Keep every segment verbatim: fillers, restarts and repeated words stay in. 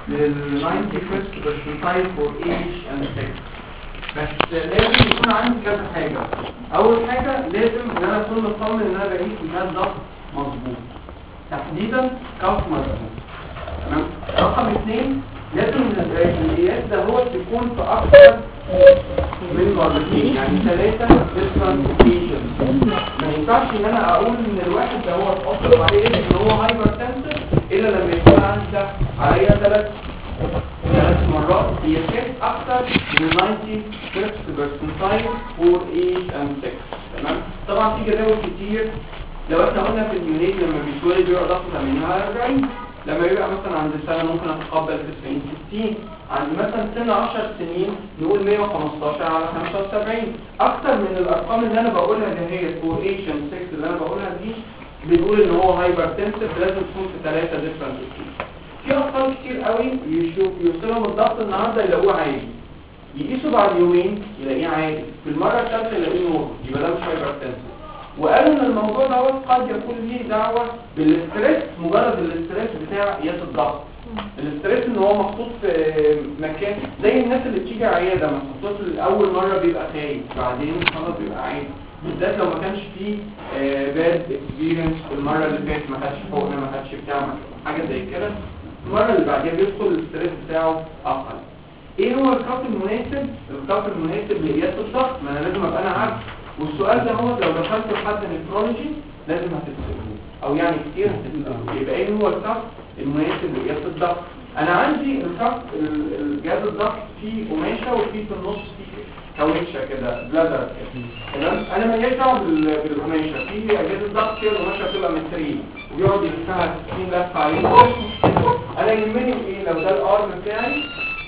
لل ninety-fifth percentile for age and sex. بس لازم يكون عندي كذا حاجة. أول حاجة لازم إن أنا أكون مطمن إن أنا بقيت جهاز ضغط مظبوط، تحديدا كف مظبوط. تمام. رقم اثنين لازم القياس ده هو يكون في أكثر من مرتين، يعني ثلاثة different occasions. ما ينفعش ان انا اقول ان الواحد ده هو اتأثر عليه ان هو هايبرتنسف الا لما يكون عندي ده عليا ثلاث ثلاث مرات بيفكت اكتر من ninety-fifth percentile for age and sex. تمام. طبعا في جداول كتير. لو احنا قلنا في اليونيت لما بيتولد بيبقى ضغط ثمانين على أربعين، لما يبقى مثلا عند السنة ممكن اتقبل تسعين ستين، عند مثلا سن عشر سنين نقول مية وخمستاشر على خمسة وسبعين. اكتر من الارقام اللي انا بقولها اللي هي فور age and sex اللي انا بقولها دي بنقول ان هو هايبرتنسف لازم تكون في ثلاثة different occasions. في اطفال كتير قوي يشوف يوصلهم الضغط النهارده يلاقوه عادي، يقيسوا بعد يومين يلاقيه عادي، في المرة الثالثة يلاقيه نور، يبقى ده مش هايبرتنسف. وقالوا ان الموضوع دوت قد يكون ليه دعوه بالاسترس، مجرد الاسترس بتاع قياس الضغط. الاسترس ان هو محطوط في مكان زي الناس اللي بتيجي عياده محطوط اول مره بيبقى خايف، بعدين خلاص بيبقى عادي، بالذات لو ما كانش فيه باد اكسبيرينس المره اللي فاتت، ما خدش حقنه ما خدش بتاع حاجه زي كده، المره اللي بعديها بيدخل الاسترس بتاعه اقل. ايه هو الكف المناسب؟ الكف المناسب لقياس الضغط ما انا لازم ابقى انا عارف. والسؤال ده هو لو دخلت لحد نيفرولوجي لازم هتسألوه، او يعني كتير هتسألوه. يبقى ايه هو الكف المناسب لقياس الضغط؟ انا عندي الكف الجهاز الضغط فيه قماشه وفيه في النص فيه كاوتشه كده بلادر. تمام. انا ماليش دعوه بالقماشه، في جهاز الضغط كده القماشه بتبقى مترين وبيقعد يلفها ستين لفه عليه. انا يهمني ايه؟ لو ده الارم بتاعي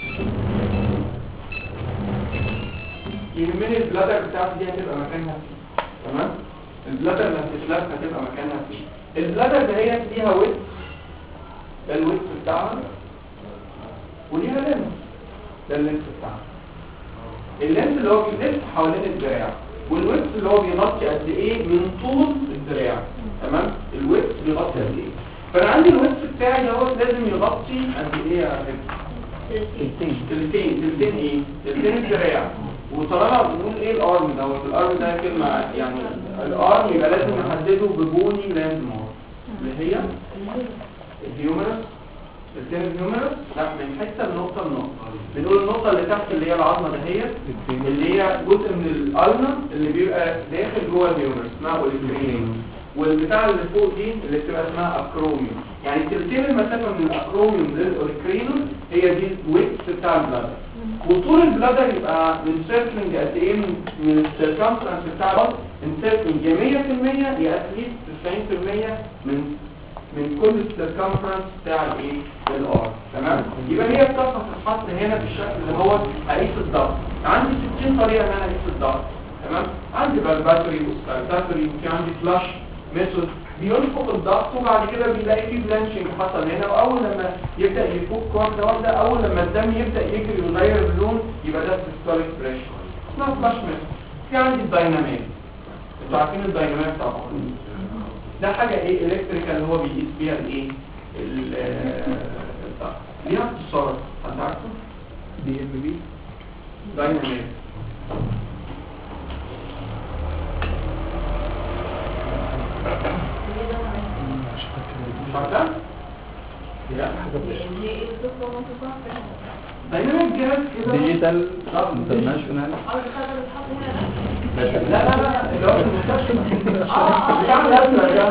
يهمني البلادر بتاعتي دي هتبقى مكانها فيه. تمام. البلادر اللي هتتلف هتبقى مكانها فيه. البلادر ده هي ليها ويت، ده الويت بتاعها، وليها لينس، ده اللينس بتاعها. اللينس اللي هو بيلف حوالين الدراع، والويت اللي هو بيغطي قد ايه من طول الدراع. تمام. الويت بيغطي قد ايه؟ فانا عندي الويت بتاعي دوت لازم يغطي قد ايه يا حبيبي؟ تلتين تلتين تلتين ايه؟ تلتين الدراع. وطالما بنقول ايه الارم دوت؟ الارم ده كلمه يعني الارم يبقى لازم نحدده ببوني لاند مارك اللي هي الهيومرس. التين الهيومرس لا من حته النقطه النقطه بنقول النقطه اللي تحت اللي هي العظمه دهيت اللي هي جزء من الالنا اللي بيبقى داخل جوه الهيومرس اسمها اوليكرينيوم، والبتاع اللي فوق دي اللي بتبقى اسمها اكروميوم. يعني تلتين المسافه من الاكروميوم للاوليكرينيوم هي دي الويت بتاع البلادر. وطول البلادر يبقى من سيركلينج قد ايه من السيركمفرنس بتاع البلادر سيركلينج يا مية في المية يا اتليست تسعين في المية من من كل السيركمفرنس بتاع الايه الار. تمام. يبقى هي بتصف تتحط هنا بالشكل اللي هو اقيس الضغط. عندي ستين طريقه ان انا اقيس الضغط. تمام. عندي بالباتري وسباتري وفي عندي فلاش ميثود بينفق الضغط وبعد كده بيلاقي فيه بلانشنج حصل هنا، واول لما يبدا يفك واحده واحده اول لما الدم يبدا يجري ويغير اللون يبقى ده سيستوليك بريشر اسمها فلاش ميثود. في عندي الدايناميك، انتوا عارفين الدايناميك طبعا، ده حاجه ايه الكتريكال اللي هو بيقيس بيها الايه الضغط. ليها اختصار حد عارفه؟ دي ام بي دايناميك. مش عارفه؟ لا دايناميك جهاز كده ديجيتال انترناشونال. لا لا لا اللي هو المستشفى اه بتاع الازرق ده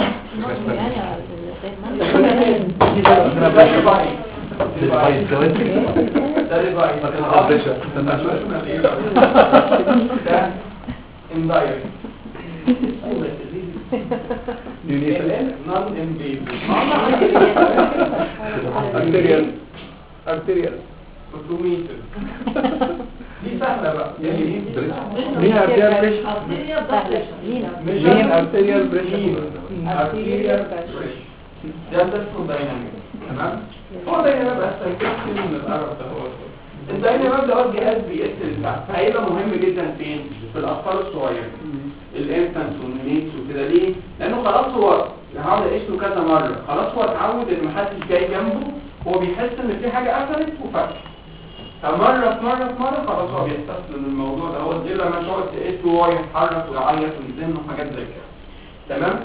arterial arterial اوتوميتر دي سهله بقى. مين arterial pressure؟ مين arterial pressure؟ arterial pressure ده ده اسمه دايناميك. تمام. هو دايناميك بس هيكون من القرف ده. هو الدايناميك ده جهاز بيقيس البتاع، فهيبقى مهم جدا فين؟ في الاطفال الصغيره الانفانتس والنينيتس وكده. ليه؟ لانه خلاص هو هقعد اقيس له كذا مره، خلاص هو اتعود ان محدش جاي جنبه هو بيحس ان في حاجه قفلت وفتحت، فمره في مره في مره خلاص هو بيستسلم للموضوع ده. هو دي لما تقعد تقيس وهو يتحرك ويعيط ويزن وحاجات زي كده. تمام.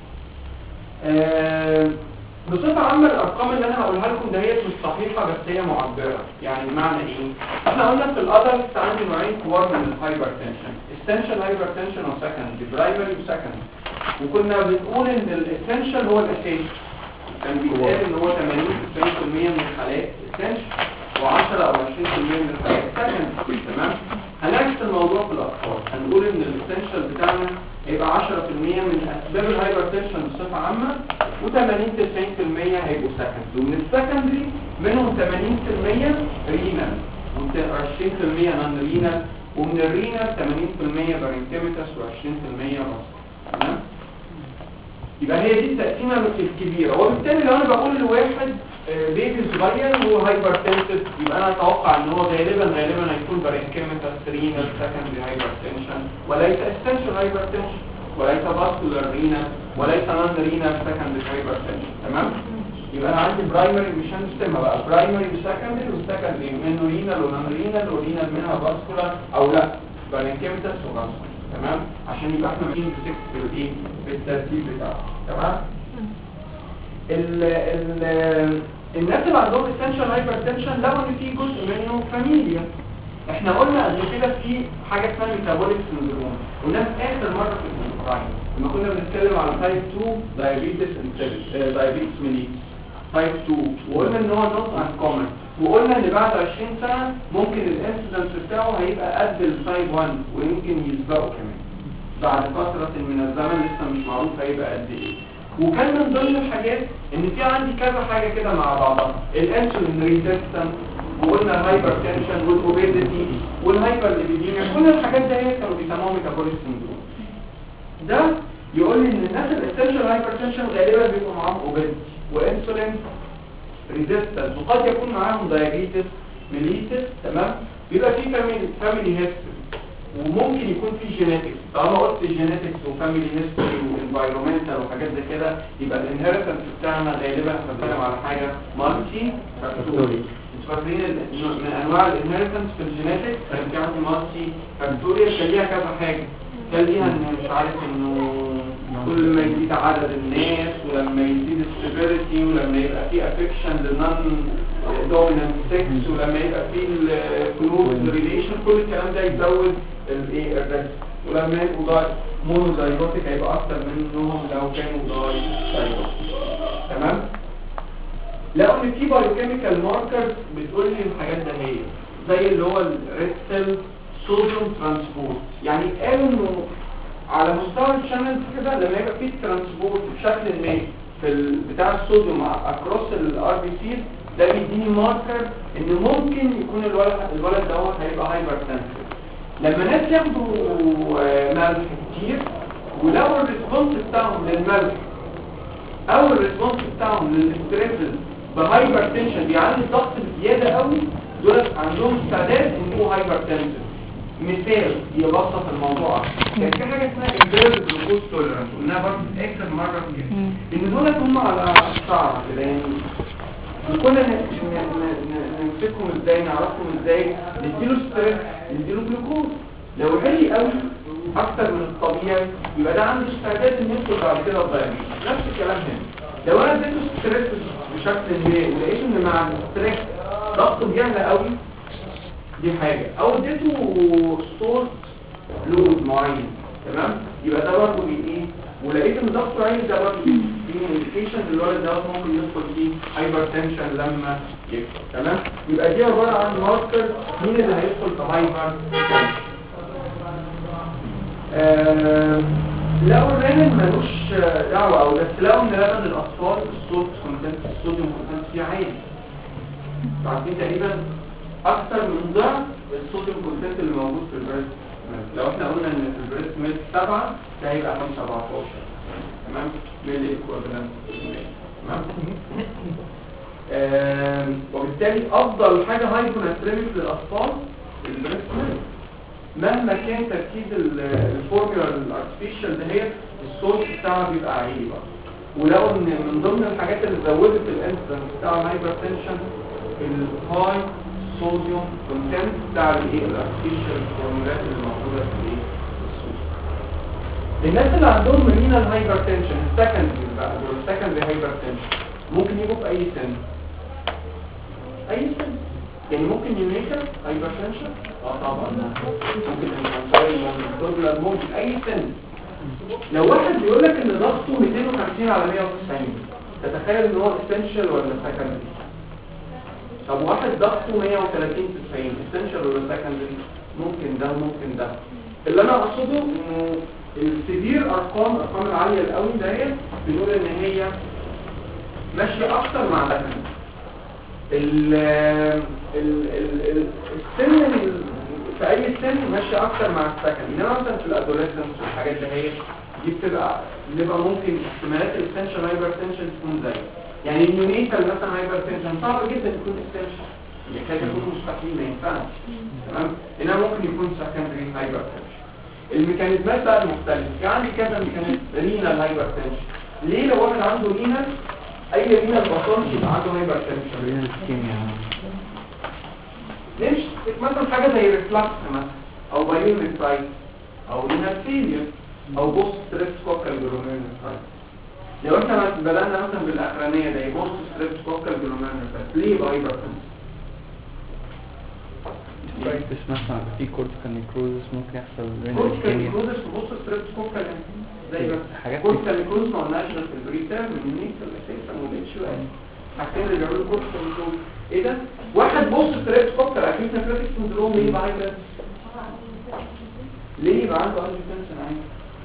آه بصفه عامه الارقام اللي انا هقولها لكم دهيت مش صحيحه بس هي معبره. يعني بمعنى ايه؟ احنا قلنا في الادلت عندي نوعين كبار من الهايبر تنشن، essential hypertension وسكندري، برايمري وسكندري. وكنا بنقول ان الاسنشال هو الاساسي، كان بيتقال ان هو ثمانين تسعين بالمية من الحالات اسنشال وعشرة او عشرين بالمية من الحالات سكندري. تمام. هنعكس الموضوع في الاطفال، هنقول ان الاسنشال بتاعنا هيبقى عشرة بالمية من اسباب الهايبرتنشن بصفه عامه، وثمانين تسعين بالمية هيبقوا سكندري، ومن السكندري منهم ثمانين بالمية رينال وعشرين بالمية نون رينال، ومن الرينال ثمانين بالمية بارنكيميتاس وعشرين بالمية بس. تمام. يبقى هي دي التقسيمه الكبيره. وبالتالي لو انا بقول لواحد بيبي صغير وهو هايبرتنسيف يبقى انا اتوقع ان هو غالبا غالبا هيكون بارنكيميتاس رينال سكندري هايبرتنشن، وليس اسنشال هايبرتنشن، وليس فاسكولار رينال، وليس نون رينال سكندري هايبرتنشن. تمام. يبقى انا عندي برايمري مش هنستمع بقى برايمري وسكندري، والسكندري منه رينال ونون رينال، ورينال منها فاسكولار او لا بارنكيميتاس وفاسكولار. تمام. عشان يبقى احنا ماشيين في الايه بالترتيب بتاعه. تمام. ال ال الناس اللي عندهم essential hypertension لقوا ان في جزء منه فاميليا. احنا قلنا قبل كده في حاجه اسمها metabolic syndrome، قلنا في اخر مره في البرايم لما كنا بنتكلم على تايب اتنين diabetes diabetes mellitus تايب اتنين، وقلنا ان هو نوت uncommon، وقلنا ان بعد عشرين سنه ممكن الانسيدنس بتاعه هيبقى قد التايب واحد ويمكن يسبقه كمان بعد فتره من الزمن لسه مش معروف هيبقى قد ايه. وكان من ضمن الحاجات ان في عندي كذا حاجه كده مع بعضها، الانسولين ريزيستنس، وقلنا الهايبرتنشن والاوبيزيتي والهايبرليبيديميا، كل الحاجات دي كانوا بيسموها ميتابوليك سيندروم. ده يقول لي ان الناس الاسنشال هايبرتنشن غالبا بيبقوا معاهم اوبيزيتي وانسولين ريزيستنس، وقد يكون معاهم دايابيتس ميليتس. تمام. بيبقى في فاميلي فاميلي هيستوري، وممكن يكون في جينيتكس. طالما قلت جينيتكس وفاميلي هيستوري وانفايرمنتال وحاجات زي كده يبقى الانهيرتنس بتاعنا غالبا احنا بنتكلم على حاجه مالتي فاكتوري. انتوا فاكرين من انواع الانهيرتنس في الجينيتكس كان في عندي مالتي فاكتوري، كان ليها كذا حاجه، كان ليها ان مش عارف انه كل ما يزيد عدد الناس، ولما يزيد السيفيريتي، ولما يبقى في افكشن للنون دومينانت سكس، ولما يبقى في الكلوز ريليشن، كل الكلام ده يزود الايه الريسك. ولما يبقوا مونوزايجوتيك هيبقى اكتر منهم لو كانوا دايزايجوتيك. تمام. لقوا ان في بايوكيميكال ماركرز بتقول لي الحاجات ده هي زي اللي هو الريد سيل صوديوم ترانسبورت. يعني قالوا انه على مستوى الشانل كده لما يبقى في ترانسبورت بشكل ما في بتاع الصوديوم اكروس الار بي سي، ده بيديني ماركر ان ممكن يكون الولد الولد دوت هيبقى هايبرتنسيف. لما ناس ياخدوا ملح كتير ولو الريسبونس بتاعهم للملح او الريسبونس بتاعهم للستريسز بهايبرتنشن بيعلي الضغط بزياده قوي، دول عندهم استعداد ان هو هايبرتنسيف. مثال يبسط الموضوع اكتر، كان في حاجه اسمها امبيرد جلوكوز توليرانس، قلناها برضه في اخر مره كده ان دول هم على شعر كده، يعني كنا نمسكهم ازاي، نعرفهم ازاي، نديله ستريس نديله جلوكوز. لو عالي قوي اكتر من الطبيعي يبقى ده عنده استعداد ان يدخل بعد كده الدايابيتس. نفس الكلام هنا، لو انا اديته ستريس بشكل ما ولقيت ان مع الستريس ضغطه بيعلى قوي، دي حاجه، او اديته سورس لود معين. تمام. يبقى ده برضه بايه، ولقيت ان ضغطه عالي، ده برضه في انديكيشن الولد ده ممكن يدخل فيه هايبرتنشن لما يكبر. تمام. يبقى دي عباره عن ماركر مين اللي هيدخل في هايبرتنشن. آه لو الرنين ملوش دعوه، او بس لو ان لبن الاطفال الصوت كونتنت الصوديوم كونتنت فيه عالي، عارفين تقريبا اكثر من ضعف الصوديوم كونتنت اللي موجود في البريست. لو احنا قلنا ان في البريست ميلك سبعة ده هيبقى سبعتاشر. تمام. ميلي ايكويفالنت. تمام. آه وبالتالي افضل حاجه هايبوناتريميك للاطفال البريست ميلك، مهما كان تركيز الفورمولا الارتفيشال دهيت الصوت بتاعها بيبقى عالي بقى. ولقوا ان من ضمن الحاجات اللي زودت الانسيدنس بتاع الهايبرتنشن الهاي صوديوم كونتنت بتاع الايه الارتفيشال فورمولات اللي موجوده في الايه السوق. الناس اللي عندهم رينال هايبرتنشن السكندري بقى دول السكندري هايبرتنشن ممكن يجوا في اي سن اي سن يعني ممكن يونيكال هايبرتنشن اه طبعا ممكن انفانتايل ممكن اي سن. لو واحد بيقول لك ان ضغطه مئتين وخمسين على مئة وتسعين تتخيل ان هو اسينشال ولا سكندري؟ طب واحد ضغطه مئة وثلاثين تسعين اسينشال ولا سكندري؟ ممكن ده ممكن ده. اللي انا اقصده انه السيفير ارقام الارقام العاليه القوي ديت بنقول ان هي ماشيه اكتر مع سكندري. ال ال ال السن في اي سن ماشي اكتر مع السكن. انما مثلا في الادوليسنس والحاجات اللي هي دي بتبقى بيبقى ممكن احتمالات الاسنشال هايبرتنشن تكون زي يعني النيونيتال مثلا هايبرتنشن صعب جدا يكون اسنشال يحتاج يكون مستحيل ما ينفعش تمام. انما ممكن يكون سكندري هايبرتنشن. الميكانيزمات بقى المختلفه في عندي كذا ميكانيزم. رينال هايبرتنشن ليه لو واحد عنده رينال اي رينال بطنش يبقى عنده هايبرتنشن؟ رينال اسكيميا ليش مثلا حاجه زي ريفلكس مثلا او بايوريترايت او رينال فيلير او بوست ستريبتوكوكال جلوميرولوسايت. لو احنا بدانا مثلا بالاخرانيه دي بوست ستريبتوكوكال جلوميرولوسايت ليه هايبرتنشن؟ برايتس مثلا في كورتيكال نيكروزس ممكن يحصل كورتيكال نيكروزس وبوست ستريبتوكوكال زي ما كورتيكال نيكروز ما قلناش في البريتيرم والنيكال اساسا والاتش يو ان حاجتين اللي بيعملوا كورتيكال نيكروز. ايه ده؟ واحد بص ستريبتوكوكال اكيد نيكروتيك سندروم ليه يبقى عايز ليه يبقى عنده انجيوتنسن عادي؟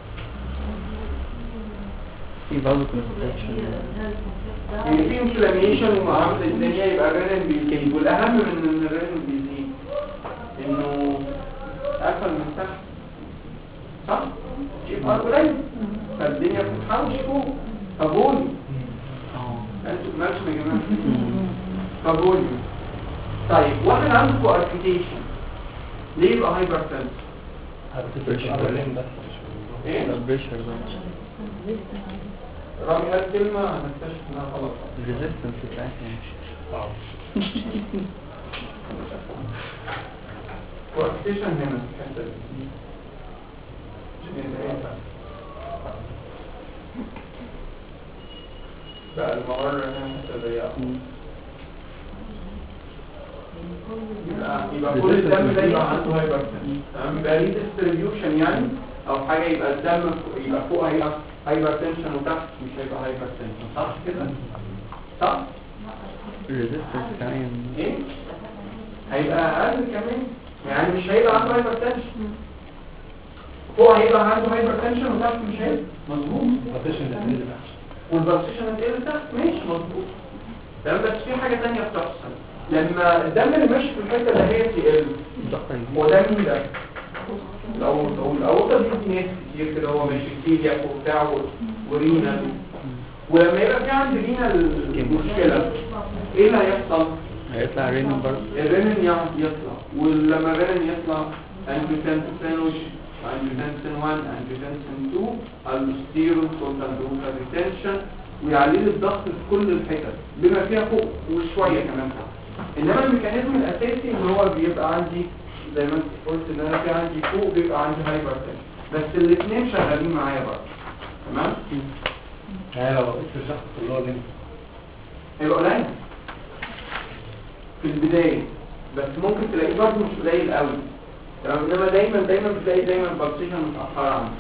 في برضه كونستراكشن يعني في انفلاميشن ومعرفة الدنيا يبقى الرينين بيزيد. والاهم من ان الرينين بيزيد انه قفل من تحت صح؟ يبقى قليل فالدنيا بتتحوش فوق فبولي انتوا ماشي يا جماعه فبولي. طيب واحد عنده كوارتيكيشن ليه يبقى هايبرتنشن؟ هايبرتنشن بس ايه؟ البريشر ده رامي هات كلمة هنكتشف انها غلط. الريزيستنس بتاعتها صعب. كوارتيكيشن هنا في الحتة دي. بقى الممر هنا حتة ضيقة. يبقى يبقى كل الدم ده يبقى عنده هايبرتنشن تمام. يبقى ليه ديستريبيوشن يعني او حاجة يبقى الدم يبقى فوق هيبقى هايبرتنشن وتحت مش هيبقى هايبرتنشن صح كده؟ صح؟ الريزيستنس كمان ايه؟ هيبقى اقل كمان يعني مش هيبقى عنده هايبرتنشن فوق هيبقى عنده هايبرتنشن وتحت مش هيبقى مظبوط. والبلسيشن هتقل تحت ماشي مظبوط تمام. بس في حاجة تانية بتحصل لما الدم اللي ماشي في الحتة ده هي يقل هو ده مين ده؟ لو الأوضة دي ناس كتير كده هو ماشي كتير ياكل بتاعه ورينا ولما يبقى في عند رينا المشكلة ايه اللي هيحصل؟ هيطلع رينين برضه الرينين يطلع ولما الرينين يطلع انجيوتنسين وش انجيوتنسين واحد انجيوتنسين اتنين الستيرون توتال بروكال ريتنشن ويعلي الضغط في كل الحتت بما فيها فوق وشوية كمان فوق. انما الميكانيزم الاساسي ان هو بيبقى عندي زي ما انت قلت ان انا في عندي فوق بيبقى عندي هايبرتنشن بس الاثنين شغالين معايا برضه تمام. يعني لو بقيت في الشخص اللي هو جنبي هيبقى قليل في البدايه بس ممكن تلاقيه برضه مش قليل قوي تمام. انما دايما دايما بتلاقي دايما البلسيشن متاخره عنه.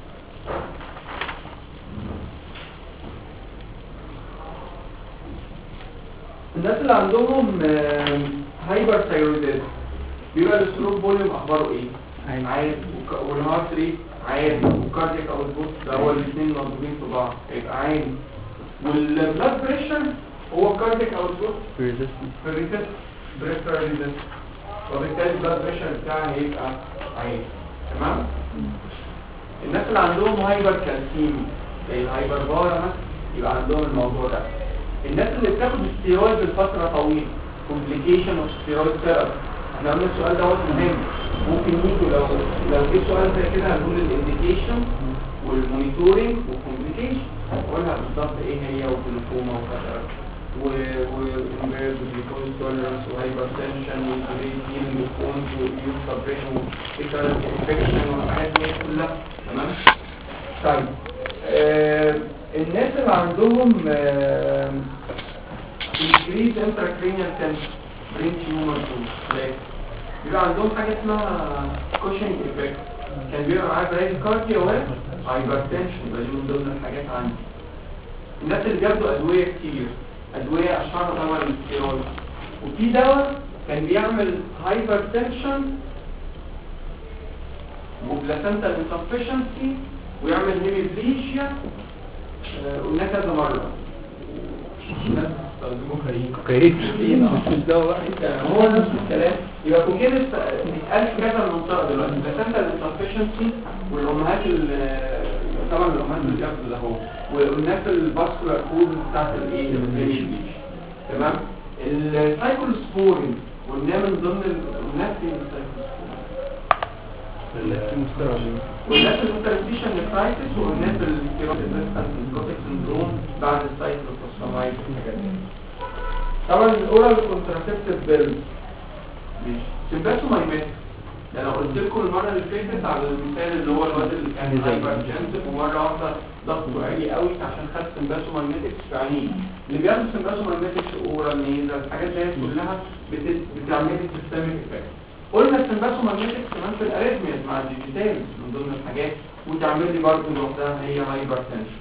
الناس اللي عندهم هايبر ثايرويدزم بيبقى الستروك فوليوم اخباره ايه؟ عالي والهارت ريت عالي والكاردياك اوتبوت ده هو الاثنين مضروبين في بعض هيبقى عالي والبلاد بريشر هو الكاردياك اوتبوت ريزيستنس في الريتس بريشر ريزيستنس وبالتالي البلاد بريشر بتاعها هيبقى عالي تمام. الناس اللي عندهم هايبر كالسيمي زي الهايبر بارا مثلا يبقى عندهم الموضوع ده. الناس اللي بتاخد ستيرويد لفتره طويله كومبليكيشن اوف ستيرويد ثيرابي احنا قلنا السؤال دوت مهم ممكن يجي لو لو جه سؤال زي كده هنقول الانديكيشن والمونيتورنج والكومبليكيشن قولها بالظبط ايه هي والجلوكوما وكذا والامبيرد والجلوكوز توليرانس وهايبرتنشن والجلوكوز والكونز والإيون سبريشن والإيكارنت انفكشن والحاجات دي كلها تمام. طيب آه الناس اللي عندهم آه increase intracranial tension brain tumor too بيبقى عندهم حاجة اسمها كوشنج افكت كان بيبقى معاه براديكارديا وهايبرتنشن ده من ضمن الحاجات عندي. الناس اللي بياخدوا ادوية كتير ادوية اشهرها طبعا الستيرويد وفي دواء كان بيعمل هايبرتنشن وبلاسنتال انسفشنسي ويعمل هيميبليشيا قلنا كذا مرة الناس بيستخدموا كوكايين هو نفس الكلام. يبقى كوكايين اتقال في كذا منطقة دلوقتي بلاسنتال انسفشنسي والامهات طبعا الامهات اللي بياخدوا ده هو والناس الباسكولار كود بتاعت الايه الهيميبليشيا تمام. السايكلوسبورين والناس من ضمن الناس والناس الانترستيشن نفرايتس والناس الستيرويد ريزيستنت سندروم بعد السايكلوفوسفامايد والحاجات دي. طبعا الاورال كونتراسيبتيف بيلز ماشي سيمباسومايمات ده انا قلت لكم المره اللي فاتت على المثال اللي هو الواد اللي كان هايبرتنسيف ومره واحده ضغطه عالي قوي عشان خد سيمباسومايماتكس في عينيه. اللي بياخد سيمباسومايماتكس اورال نيزل الحاجات دي كلها بتعمل لي سيستميك افكت. قلنا السيمباسومايماتكس كمان في الاريثمياز مع الديجيتال من ضمن الحاجات وتعمل لي برضه لوحدها هي هايبرتنشن.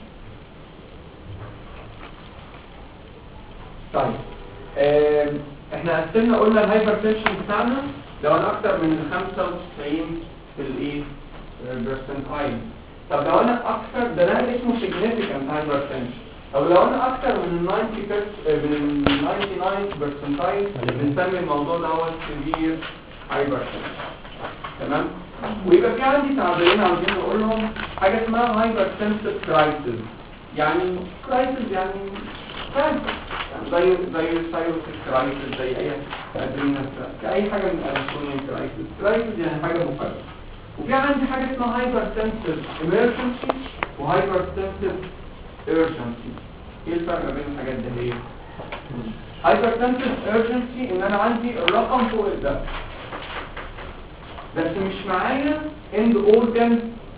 طيب آه احنا قسمنا قلنا الهايبرتنشن بتاعنا لو انا اكتر من خمسة وتسعين في الايه برسنتايل. طب لو انا اكتر ده ده اسمه significant hypertension. طب لو انا اكتر من تسعين من تسعة وتسعين برسنتايل بنسمي الموضوع ده هو severe hypertension تمام. ويبقى في عندي تعبيرين عاوزين نقولهم حاجه اسمها hypertensive crisis يعني crisis يعني crisis زي زي السايروسيس كرايسيس زي اي ادرينال اي حاجه من الادرينال كرايسيس كرايسيس يعني حاجه مفاجئه. وفي عندي حاجه اسمها هايبرتنسيف ايمرجنسي وهايبرتنسيف ايرجنسي. ايه الفرق بين الحاجات دي؟ هي هايبرتنسيف ايرجنسي ان انا عندي الرقم فوق ده بس مش معايا اند اورجان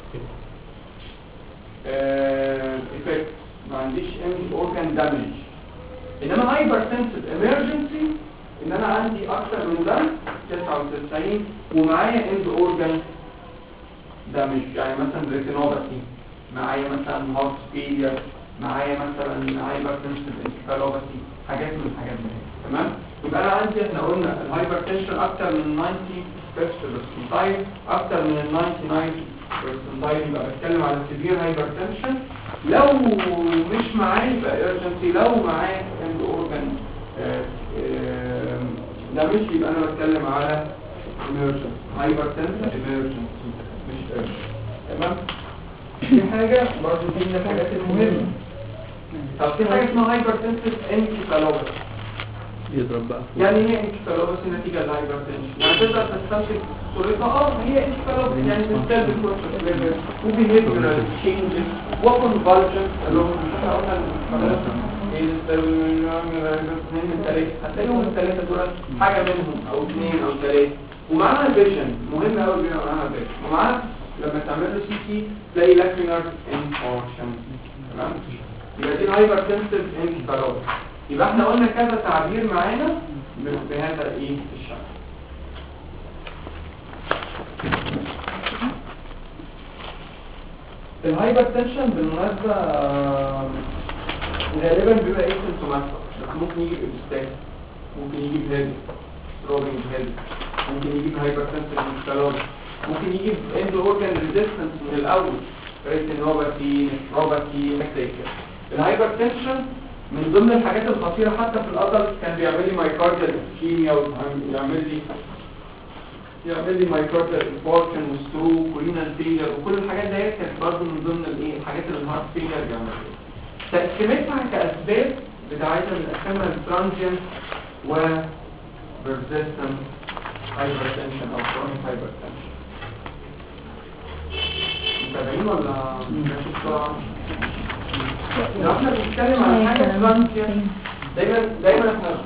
افكت ما عنديش اند اورجان دامج. انما هايبرتنسيف ايمرجنسي ان انا عندي اكتر من ده تسعة وتسعين ومعايا اند اورجان دامج يعني مثلا ريتينوباثي معايا مثلا هارت فيلير معايا مثلا هايبرتنسيف انكفالوباثي حاجات من الحاجات دي تمام. يبقى انا عندي احنا قلنا الهايبرتنشن اكتر من تسعين برسنتايل اكتر من ال تسعة وتسعين برسنتايل يبقى بتكلم على سيفير هايبرتنشن. لو مش معايا يبقى ايرجنسي لو معايا اند اورجان ده مش يبقى انا بتكلم على ايمرجنسي هايبرتنشن ايمرجنسي مش ايرجنسي تمام. دي حاجه برضه دي من الحاجات المهمه. طب في حاجه اسمها هايبرتنسيف انكفالوباثي يضرب بقى يعني ايه انكفالوباثي نتيجه للهايبرتنشن يعني تقدر تستنتج صورتها اه هي انكفالوباثي يعني بتستلزم بروسس ليفل وبيهيفيرال تشينجز وكونفالجنس اللي هم احنا قلنا اثنين من ثلاثه هتلاقيهم الثلاثه دول حاجه منهم او اثنين او ثلاثه ومعاها فيجن مهم قوي بيبقى معاها فيجن ومعاها لما تعمل له سي تي تلاقي لاكرينال انفاركشن تمام. يبقى دي الهايبرتنسيف انكفالوباثي. يبقى احنا قلنا كذا تعبير معانا بهذا ايه الشكل. الهايبرتنشن بالمناسبه غالبا بيبقى ايه سيمتوماتيك بس ممكن يجي بإبستاز ممكن يجي بهيد ستروبنج هيد ممكن يجي بهايبرتنسيف انكفالوباثي ممكن يجي باند اورجان ريزيستنس من الاول ريتينوباثي نفروباثي حاجه زي كده. الهايبرتنشن من ضمن الحاجات الخطيره حتى في الادلت كان بيعمل لي مايكارديال اسكيميا ويعمل لي يعمل لي مايكارديال انفاركشن وستروك ورينال فيلير وكل الحاجات ديت كانت برضه من ضمن الايه الحاجات اللي الهارت فيلير بيعملها. تقسيمتها كاسباب بتاعتها بنقسمها لترانزيانت و persistent hypertension او chronic hypertension. متابعين ولا ماشي بسرعه؟ لو احنا بنتكلم عن حاجه ترانزيانت دايما دايما احنا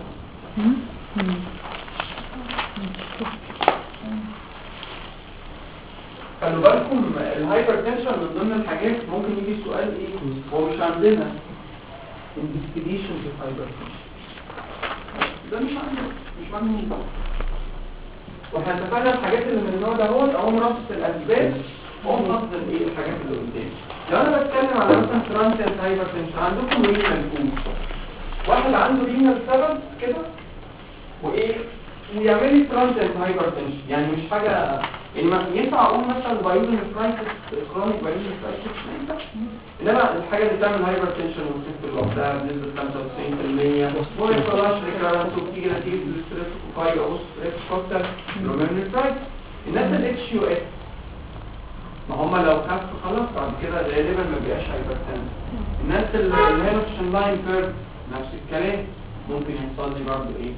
خلوا بالكم الهايبرتنشن من ضمن الحاجات ممكن يجي سؤال ايه هو مش عندنا investigation في الهايبرتنشن ده مش عندنا مش عندنا واحنا اتفقنا الحاجات اللي من النوع ده هو اقوم رصص الاسباب واقوم رصص الايه الحاجات اللي قدامي. لو انا بتكلم على مثلا ترانزيانت هايبرتنشن عندكم رينال كوز واحد عنده رينال سبب كده وايه ويعمل لي ترانزيانت هايبرتنشن يعني مش حاجه يعني ما ينفع اقول مثلا بايوزن كرايسيس كرونيك بايوزن كرايسيس انما الحاجه اللي بتعمل هايبرتنشن والسيستم لوحدها بنسبه خمسة وتسعين بالمية وما يطلعش ريكارنس وبتيجي نتيجه الاستريس وفاي او ستريس كوكتل رومينال كرايسيس. الناس الاتش يو اس ما هم لو خفوا خلاص بعد كده غالبا ما بيبقاش هايبرتنشن. الناس اللي هي نفس لاين كيرف نفس الكلام ممكن يحصل لي برضه ايه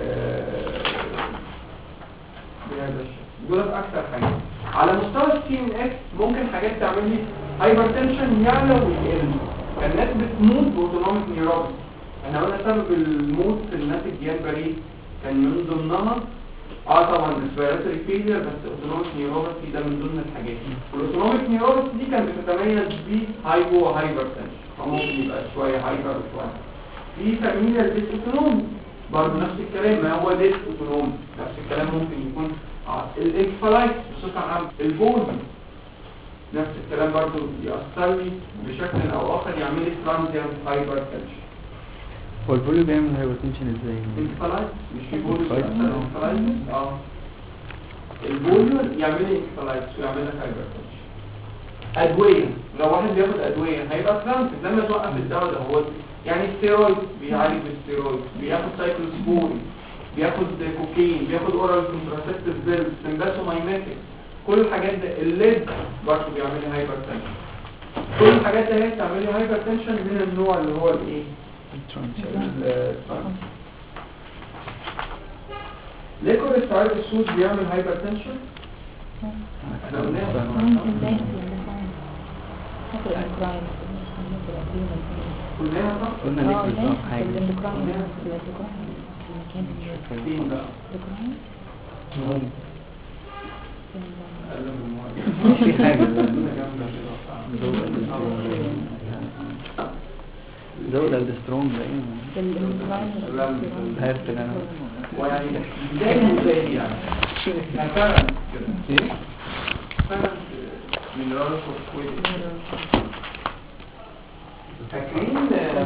بهذا الشكل. دول اكتر حاجه على مستوى السي ان اكس ممكن حاجات تعمل لي هايبرتنشن يعلى ويقل. الناس بتموت باوتونوميك نيوروباثي. احنا قلنا سبب الموت في الناس الجيال بريد كان من ضمنها اه طبعا ريسبيراتوري فيلير بس اوتونوميك نيوروباثي ده من ضمن الحاجات. والاوتونوميك نيوروباثي دي كانت بتتميز بهايبو هايبرتنشن فممكن يبقى شويه هايبر وشويه في فاميليا ديس اوتونومي برضه نفس الكلام ما هو ديس اوتونومي نفس الكلام ممكن يكون اه الانفلايت بصفه عامه البول نفس الكلام برضه يأثر لي بشكل او اخر يعمل لي ترانزيانت هايبرتنشن. هو البوليو بيعمل هايبرتنشن ازاي؟ انفلايت مش في بوليو بيأثر انفلايت اه البوليو يعمل لي انفلايت ويعمل لك هايبرتنشن. ادويه لو واحد بياخد ادويه هيبقى ترانزيت لما توقف الدواء ده هو يعني الستيرويد بيعالج بالستيرويد بياخد سايكلوسبورين بياخد كوكين بياخد اورال كونتراسيبتيف بيلز سمباسومايماتيك كل الحاجات دي الليد برضه بيعمل لي هايبرتنشن. كل الحاجات دي هي بتعمل لي هايبرتنشن من النوع اللي هو الايه الترانزيت. ليكوريستايد السود بيعمل هايبرتنشن احنا قلناها كلها صح؟ قلنا ليك بالظبط حاجة فين بقى؟ في حاجة زود السترونج بقى عرفت انا ويعني ازاي ازاي يعني يعني فعلا كده ايه؟ فعلا من رأيك كويس فاكرين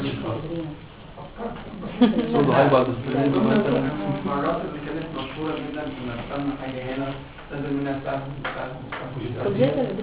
صوته هاي بعض السلام مثلا المرات اللي كانت مشهورة جدا كنا نستنى حاجة هنا نزل منها سهم سهم سهم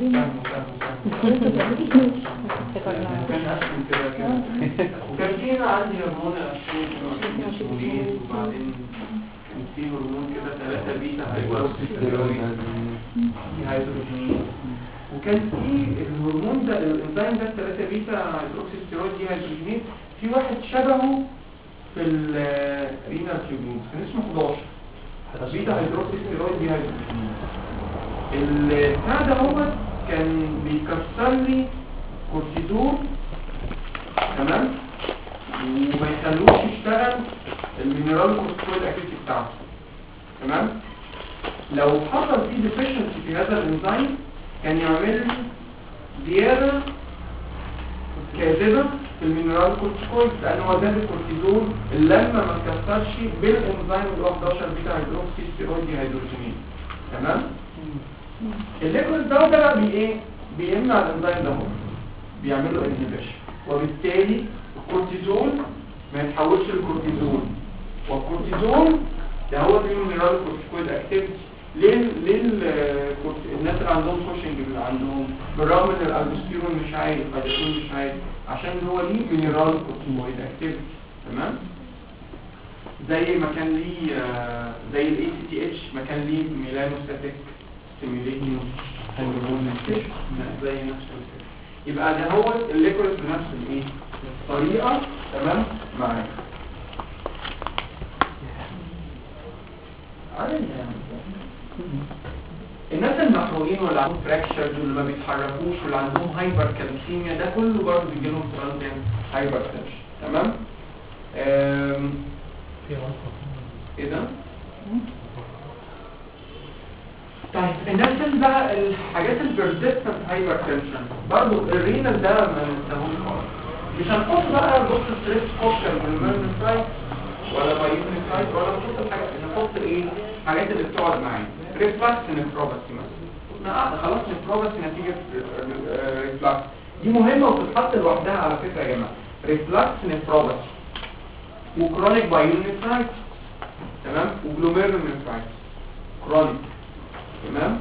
كان أسهم كده كده وكان فينا عندي هرمون أسهم وبعدين كان في هرمون كده ثلاثة بيتا هيدروكسيستيرويد هيدروجينين وكان في الهرمون ده الانزيم ده ثلاثة بيتا هيدروكسيستيرويد دي هيدروجينين في واحد شبهه في الرينال تيوبين كان اسمه حداشر بيتا هيدروكسيستيرويد دي هيدروجينين. البتاع ده هو كان بيكسر لي كورتيزول تمام وما يخلوش يشتغل المينرال كورتيزول اكتيفيتي بتاعته تمام. لو حصل فيه ديفيشنسي في هذا الانزيم كان يعمل لي زياده كاذبه في المينرال كورتيكويد لان هو ده الكورتيزول اللي لما ما اتكسرش بالانزيم اللي هو حداشر بيتا هيدروكسيستيرويد دي هيدروجينين تمام. الليكويد ده بقى بي ايه بيمنع الانزيم ده بيعمل له انهبيشن وبالتالي الكورتيزول ما يتحولش لكورتيزول والكورتيزول ده هو المينرال كورتيكويد اكتيفيتي ليه ليه الناس اللي عندهم كوشنج اللي عندهم بالرغم ان الالدوستيرون مش عالي الادرينالين مش عالي عشان هو ليه مينرال كورتيكويد اكتيفيتي تمام. زي ما كان ليه زي الاي سي تي اتش ما كان ليه ميلانوستاتيك ستيميوليتنج هرمون زي نفس الفكره. يبقى ده هو الليكوريس بنفس الايه الطريقه تمام معاك. عادي يعني. الناس المحروقين واللي عندهم فراكشرز واللي ما بيتحركوش واللي عندهم هايبر كالسيميا ده كله برضه بيجي لهم ترانزيانت هايبر تنشن. تمام؟ أم... ايه ده؟ طيب الناس اللي بقى الحاجات البيرزيستنت هايبر تنشن برضه الرينال ده ما ننساهوش خالص. مش هنحط بقى بص ستريس كوكر بالميرنفرايت ولا بايونفرايت ولا نحط الحاجات نحط ايه الحاجات اللي بتقعد معايا ريفلاكس نفروباسي مثلا. خلاص نفروباسي نتيجه ريفلاكس دي مهمه وبتتحط لوحدها على فكره يا جماعه. ريفلاكس نفروباسي وكرونيك بايونفرايت تمام وجلوميرونفرايت كرونيك تمام.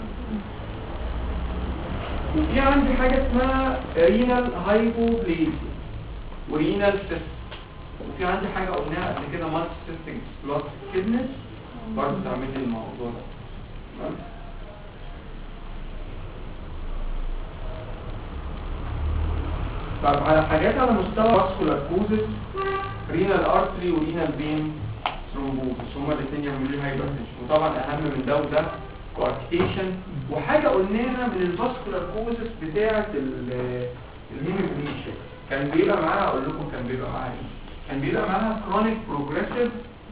وفي عندي حاجه اسمها رينال هايبوبليزيا ورينال سيست. وفي عندي حاجه قلناها قبل كده مالتي سيستيك بلاد كيدنس برضه تعمل لي الموضوع ده تمام. طب على حاجات على مستوى فاسكولار كوزس رينال ارتري ورينال فين ثرومبوزس هما الاثنين يعملوا لي هايبرتنشن. وطبعا اهم من ده وده كواركتيشن. وحاجه قلناها من الفاسكولار كوزس بتاعه الهيموجلوبين كان بيبقى معاها اقول لكم كان بيبقى معاها ايه كان بيبقى معاها كرونيك بروجريسيف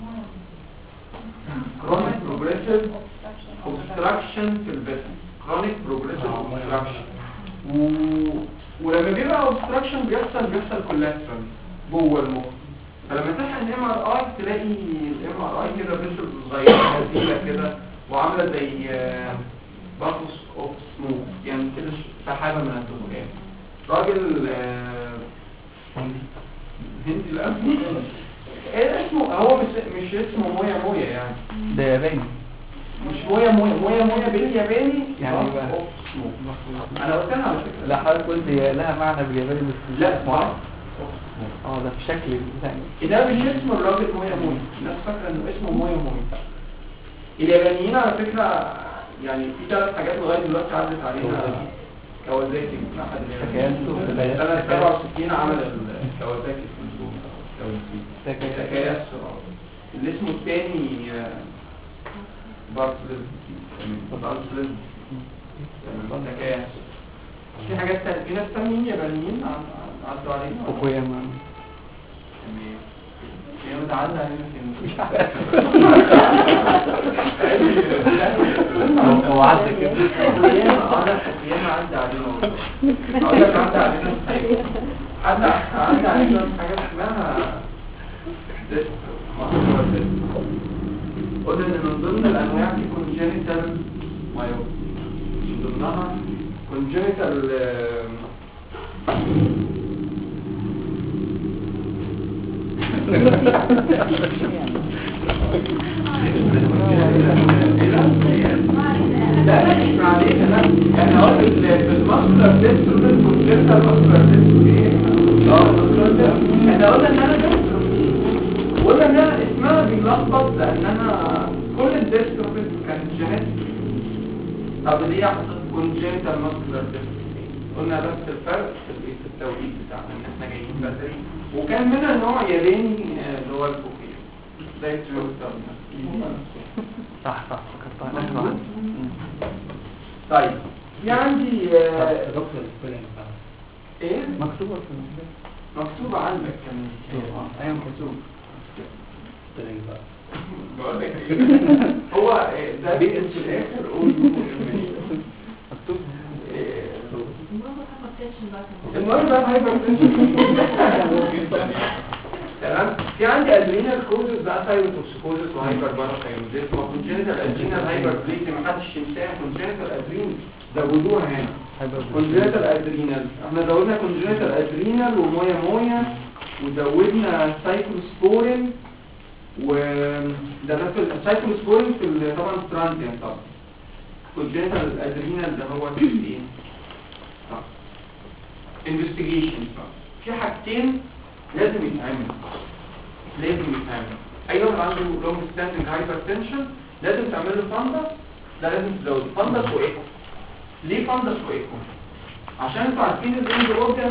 كرونيك بروجريسيف اوبستراكشن في الفيسل كرونيك بروجريسيف اوبستراكشن و... ولما بيبقى اوبستراكشن بيحصل بيحصل كولاترال جوه المخ. فلما تحقن ام ار اي تلاقي الام ار اي كده فيسل صغيره هزيله كده وعامله زي باكوس اوف سموك يعني كده سحابه من الدخان. راجل هندي الأمن ايه اسمه هو مش مش اسمه مويا مويا يعني ده ياباني مش مويا مويا مويا مويا بالياباني يعني انا قلتها على فكره. لا حضرتك قلت هي لها معنى بالياباني بس لا اسمها اه ده في شكل ثاني. ده مش اسم الراجل مويا مويا. الناس فاكره انه اسمه مويا مويا. اليابانيين على فكره يعني في ثلاث حاجات لغايه دلوقتي عدت علينا كوازاكي من احد اليابانيين. سنه سبعة وستين عمل الكوازاكي تكاياس اللي اسمه الثاني بارسلز بارسلز تكاياس. في حاجات تانية في ناس تانيين يابانيين عدوا علينا فوكوياما هي متعدى علينا مش عارف هو عدى كده فوكوياما عدى علينا اقول لك عدى علينا عدى عدى علينا حاجات اسمها قلنا ان من ضمن الانواع دي كونجينيتال مايوب من ضمنها كونجينيتال لا مش عليك لا انا هقول في المصدر ديسترو الكونجينيتال مصدر ديسترو ايه اه احنا قلنا ان انا قلنا انها اسمها بيلخبط لانها كل الديستروفيز كانت جينيتك. طب ليه حصلت كونجينيتال ماسكولار ديستروفي؟ قلنا بس الفرق في التوقيت بتاعنا ان احنا جايين بدري وكان منها نوع ياباني اللي هو الفوكيا زي التويوتا. صح صح فكرتها. طيب في عندي دكتور السبيلنج ايه مكتوبه في مكتوبه عندك كمان. ايوه مكتوب السبيلنج بقى بقول لك هو ده بيقل في الاخر قول مكتوب المهم ده هايبر تنشن تمام. في عندي ادرينال كوزز بقى ثايروتوكسيكوزس وهايبر باراثايرويدزم وكونجنتال ادرينال هايبر بليزم. ما حدش ينساها كونجنتال ادرينال زودوها هنا كونجنتال ادرينال. احنا زودنا كونجنتال ادرينال ومويا مويا وزودنا سايكلوسبورين وده نفس السايكلوسبورين في طبعا سترانتين. طبعا كونجنتال ادرينال ده هو ايه طبعا انفستيجيشن. في حاجتين لازم يتعمل لازم يتعمل اي واحد عنده لونج ستاندنج هايبرتنشن لازم تعمل له فندس. ده لازم تزود فندس وايكو. ليه فندس وايكو؟ عشان انتوا عارفين الاند اورجن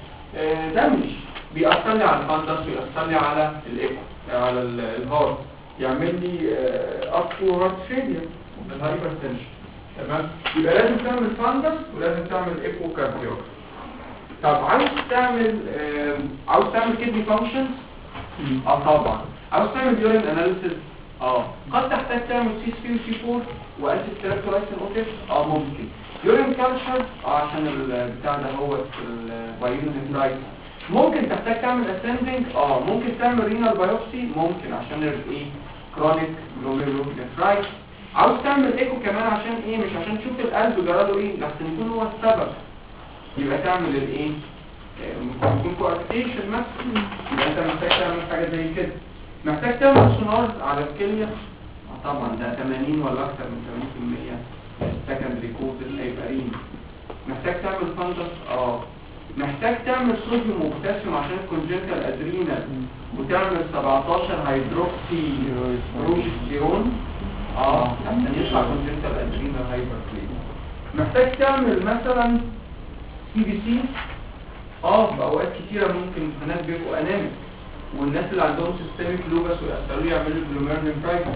دامج بيأثر لي على الفندس ويأثر لي على الايكو على الهارت. يعمل لي اب تو هارت فيلير بالهايبرتنشن. تمام، يبقى لازم تعمل فاندس ولازم تعمل ايكو كارديوجرافي. طب عاوز تعمل آه عاوز تعمل كدني فانكشنز؟ اه طبعا. عاوز تعمل يورين اناليسيس؟ اه. قد تحتاج تعمل سي ثري وسي فور وانتي ستريبتولايسين اوتيش؟ اه ممكن. يورين كالتشر اه عشان البتاع ده هو البايونيفرايت. ممكن تحتاج تعمل اسندنج؟ اه ممكن تعمل رينال بايوبسي؟ ممكن عشان ايه كرونيك جلوميرولونيفرايت. عاوز تعمل ايكو كمان عشان ايه؟ مش عشان تشوف القلب جراله ايه، لحسن يكون هو السبب. يبقى تعمل الايه؟ ممكن يكون كوارتيشن مثلا، يبقى انت محتاج تعمل حاجه زي كده. محتاج تعمل سونار على الكليه؟ اه طبعا، ده ثمانين ولا اكثر من ثمانين بالمية سكندري كوز هيبقى رين. محتاج تعمل فاندس؟ اه. محتاج تعمل صوديوم وبوتاسيوم عشان الكونجنتال ادرينال، وتعمل سبعتاشر هيدروكسي بروجستيرون اه عشان يطلع كونجنتال ادرينال هايبربليزيا. محتاج تعمل مثلا سي بي سي اه في اوقات كتيره ممكن الناس بيبقوا انامك، والناس اللي عندهم سيستميك لوبس ويأثروا يعملوا جلوميرولونيفرايتس.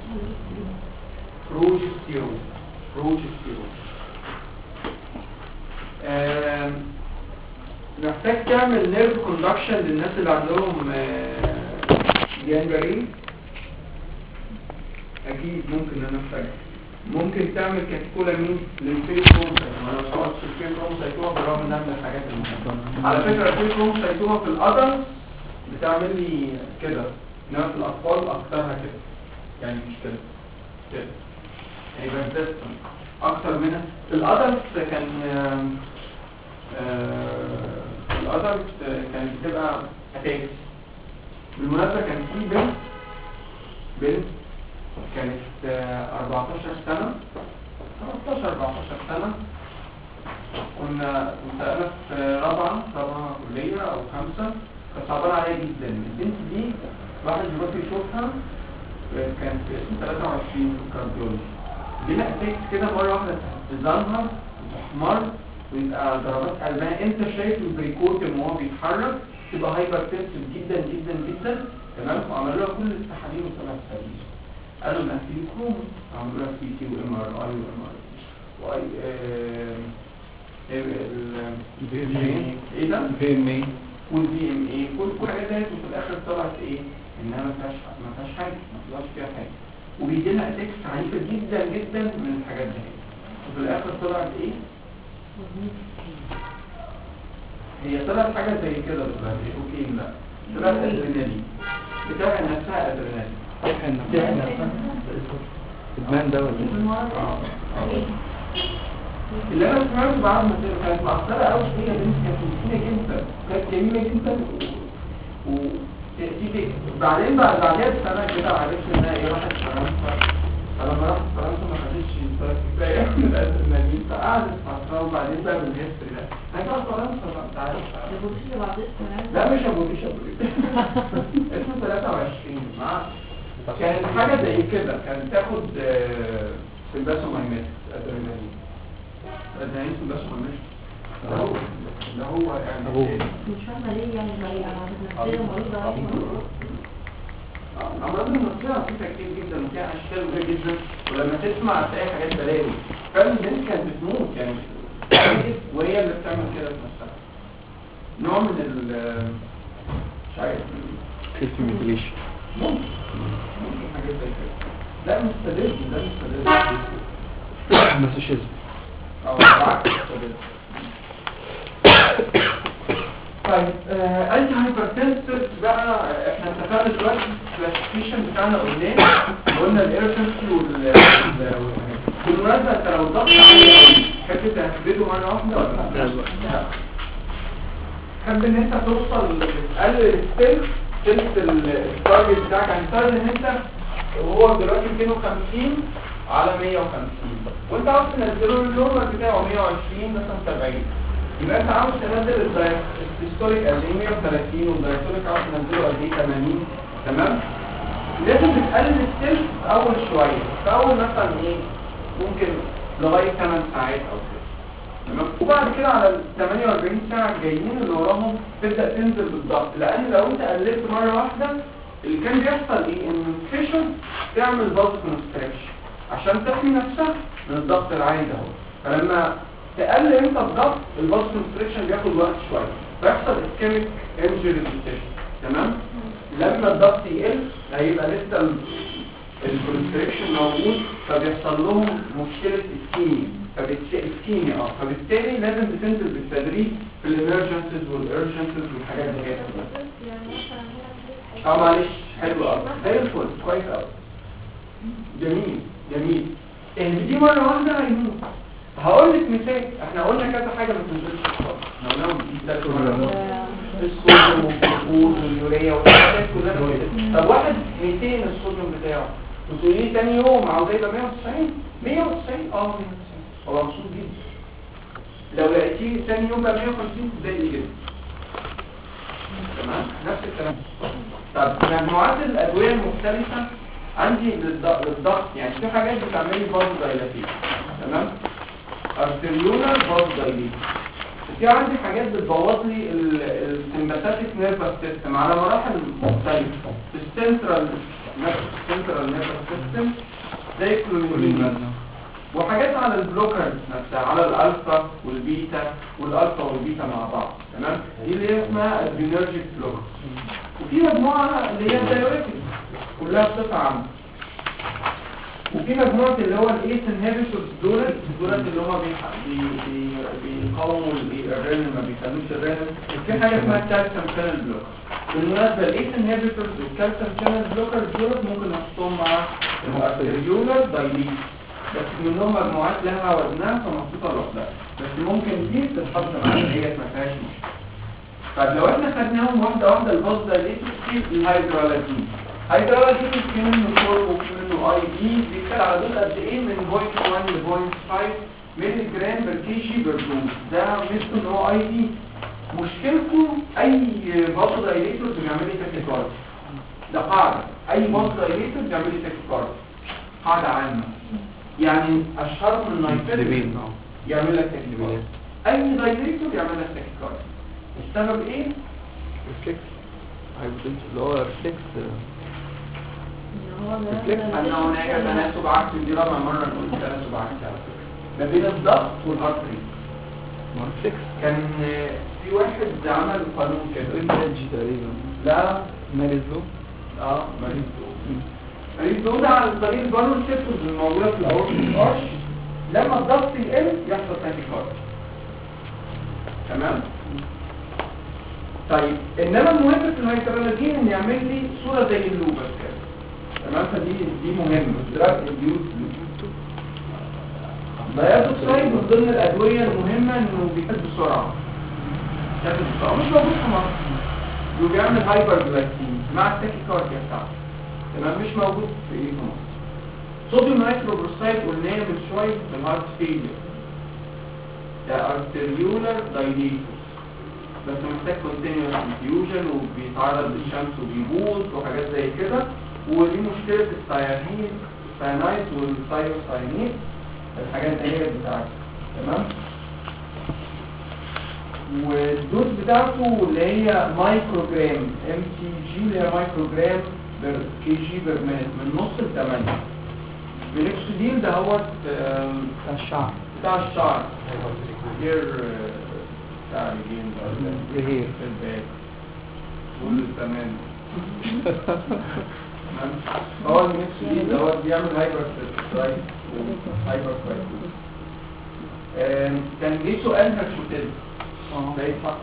بروجستيرون بروجستيرون آه محتاج تعمل نيرف كوندكشن للناس اللي عندهم جانجرين. اكيد ممكن انا محتاج. ممكن تعمل كاتيكولامين للفيلكروموسايتوما. انا لو صورت الفيلكروموسايتوما بالرغم انها من الحاجات المهمه. على فكره الفيلكروموسايتوما في الادلت بتعمل لي كده، انما في الاطفال اكترها كده، يعني مش كده كده، يعني بس اكتر منها في الادلت. كان آه الادلت كانت بتبقى اتاكس. بالمناسبه كان في بنت بنت كانت آه أربعتاشر سنه ثلاثة عشر أربعتاشر سنه، كنا كنت انا في رابعه رابعه كليه او خمسه، كانت صعبانه عليا جدا. البنت دي واحد يروح يشوفها كانت في اسم ثلاثة وعشرين في الكارديولوجي، جينا اتاكس كده مره واحده تظهر وتحمر ويبقى ضربات قلبها انت شايف البريكورديوم وهو بيتحرك، تبقى هايبر تنسيف جدا جدا جدا. تمام، وعملوا لها كل التحاليل وطلعت سليمه. قالوا انها في كروم، عملوا لها سي تي وام ار اي وام ار واي ال ايه ده في ام اي والبي ام اي كل كل حاجه ديت، وفي الاخر طلعت ايه؟ انها ما فيهاش ما فيهاش حاجه، ما طلعش فيها حاجه. وبيجي لها اتاكس عنيفه جدا جدا من الحاجات دي، وفي الاخر طلعت ايه؟ هي طلعت حاجة زي كده طلعت اوكي لا طلعت ادرينالين، بتاع نفسها ادرينالين بتاع نفسها البان ده ولا اه اللي انا سمعته بعد ما كانت مأثرة قوي. هي بنت كانت مسكينة جدا، كانت جميلة جدا، و تيجي بعدين بعد بعدها بسنة كده عرفت انها ايه راحت فرنسا. فلما رحت فرنسا ما خدتش كفايه من الادرينالين، فقعدت فتره وبعدين بقى بالهيستوري ده هيبقى فرنسا بقى انت عارف. لا مش ابو مش ابو اسمه ثلاثة وعشرين مع كانت حاجه زي كده، كانت تاخد سيمباسومايميت ادرينالين ادرينالين سيمباسومايميت ده هو ده هو يعني مش فاهمه ليه يعني انا نفسيه مريضه الأمراض النفسية عصيبة كتير جدا وفيها أشكال كتير جدا، ولما تسمع تلاقي حاجات بلاوي. فعلا الناس كانت بتموت يعني وهي اللي بتعمل كده في نفسها. نوع من ال مش عارف كيف ميتليش ممكن ممكن حاجات زي كده. لا مش ساديزم، ده مش ساديزم ماسوشيزم اه بالعكس ساديزم. طيب انت هايبرتنسيف بقى احنا اتفقنا دلوقتي الكلاسيفيكيشن بتاعنا قلنا قلنا الايرفنسي وال بالمناسبه انت لو ضغط عالي قوي تحب تهبده مره واحده ولا لا؟ تحب ان انت توصل تقلل السلك سلك التارجت بتاعك، يعني تارجت ان انت وهو دلوقتي مئتين وخمسين على مية وخمسين وانت عاوز تنزله النورمال بتاعه مية وعشرين مثلا سبعين، يبقى انت عاوز تنزل الهيستوريك قد ايه مية وثلاثين والدايستوريك عاوز تنزله قد ايه ثمانين. تمام، لازم تقلل السلك في اول شويه، في اول مثلا ايه ممكن لغايه ثمان ساعات او كده. تمام، وبعد كده على ال ثمانية وأربعين ساعه الجايين اللي وراهم تبدا تنزل بالضغط، لان لو انت قللت مره واحده اللي كان بيحصل ايه؟ ان النيوتريشن تعمل فازو كونستريكشن عشان تحمي نفسها من الضغط العالي ده. فلما تقلل انت الضغط الفازو كونستريكشن بياخد وقت شويه، فيحصل اسكيميك انجري ريبيتيشن. تمام؟ لما الضغط يقل هيبقى لسه الكونستريكشن موجود، فبيحصل لهم مشكله اسكيميا، فبالتالي اسكيميا اه فبالتالي لازم بتنزل بالتدريج في الامرجنسيز والارجنسيز والحاجات دي كده. اه معلش حلو قوي زي الفل كويس قوي جميل جميل. ان دي مره واحده هيموت. هقول لك مثال، احنا قلنا كذا حاجه ما تنزلش خالص، احنا قلنا مثال الصوديوم والجلوكوز واليوريا والحاجات كلها كده. طب واحد مئتين الصوديوم بتاعه وتقولي لي تاني يوم عاوز يبقى مية وتسعين مية وتسعين اه مية وتسعين هو مبسوط جدا. لو لقيتيه تاني يوم بقى مية وخمسين تضايقي جدا. تمام نفس الكلام. طب مجموعات الادويه المختلفه عندي للضغط، يعني في حاجات بتعمل لي فازو دايلاتيشن. تمام؟ ارتريولار فازو دايلاتيشن. في عندي حاجات بتبوظ لي السمباثيك نيرفس سيستم على مراحل مختلفه. في السنترال السنترال نيرفس سيستم زي الكلونيزين، وحاجات على البلوكرز نفسها، على الالفا والبيتا والالفا والبيتا مع بعض. تمام؟ دي اللي هي اسمها ادرينرجيك بلوكرز. وفي مجموعه اللي هي الدايوريتكس كلها بصفه عامه. وفي مجموعه اللي هو الايس انهبيتورز دولت دولت اللي هم بيقاوموا الرينين ما بيخلوش الرينين. في حاجه اسمها الكالسيوم شانل بلوكر. بالمناسبه الايس انهبيتورز والكالسيوم شانل بلوكرز دولت ممكن نحطهم مع الارتريولار دايليت، بس منهم مجموعات لها وزنها فمحطوطه لوحدها، بس ممكن دي تتحط معاها هي ما فيهاش مشكله. طب لو احنا خدناهم واحده واحده الفاز دايليتور في الهيدرالازين. هيدرالازين في منه فور وفي منه اي دي بيتكلم على دول قد ايه من صفر فاصلة واحد ل صفر فاصلة خمسة مللي جرام بر كي جي بر دوز. ده ميزته ان هو اي دي. مشكلته اي فاز دايليتور بيعمل لي تاكيكارديا. ده قاعده، اي فاز دايليتور بيعمل لي تاكيكارديا، قاعده عامه. يعني اشهر من النايتريت يعمل لك تاكيكارديا، اي دايليتور يعمل لك تاكيكارديا. السبب ايه؟ ريفلكس اللي هو ريفلكس ريفلكس ان هناك تناسب عكسي. دي رابع مره نقول تناسب عكسي على فكره ما بين الضغط والهارت ريت. ريفلكس كان في واحد عمل قانون كده ريفلكس تقريبا. لا ماريزو اه ماريزو ماريزو ده على طريق البارو سيبتوز الموجوده في الاورتيك ارش. لما الضغط يقل يحصل تاكيكارديا. تمام. طيب انما المهم في الهيدرالازين ان يعمل لي صوره زي اللوبس كده. تمام. فدي دي مهمه. دراج انديوس دايازوكسايد من ضمن الادويه المهمه انه بيفيد بسرعه. بيفيد بسرعه مش موجود في مصر. وبيعمل هايبر جلايسيميا مع التاكيكارديا بتاعته. تمام. مش موجود في ايه في مصر. صوديوم نايتروبروسايد قلناه من شويه في الهارت فيلير. ده ارتريولار دايليتور بس محتاج كونتينيوس انفيوجن وبيتعرض للشمس وبيبوظ وحاجات زي كده. ودي مشكله السيانيد السيانايد والثايروساينيد الحاجات دي هي بتاعته. تمام. والدوز بتاعته اللي هي مايكرو جرام ام تي جي اللي هي مايكرو جرام بر كي جي بر مينت من نص لثمانية. مينوكسيديل ده هو بتاع الشعر بتاع الشعر غير بتاع الجين غير في الباك كل تمام. هو المينوكسيديل ده هو بيعمل هايبر سترايك هايبر سترايك. كان جه سؤال هرشوتيل اه ده يتحط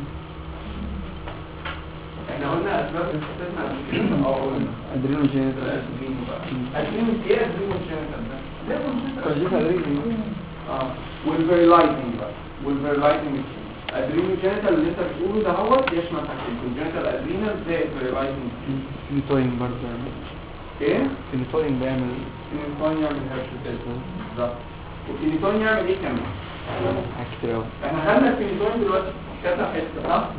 احنا قلنا اسباب استثناء قبل كده. اه قلنا ادرينوجينيتال ادرينو بقى ادرينو ايه ادرينو جينيتال ده لازم كوجيت ادرينو اه والفيرلايتنج بقى والفيرلايتنج ادرينو جينيتال اللي انت بتقوله ده هو يشمل حاجتين جينيتال ادرينال زي الفيرلايتنج. فينيتوين برضه ايه فينيتوين بيعمل فينيتوين يعمل هيرشوتيل بالظبط. والفينيتوين يعمل ايه كمان؟ حاجات كتير قوي. احنا خدنا الفينيتوين دلوقتي كذا حته صح؟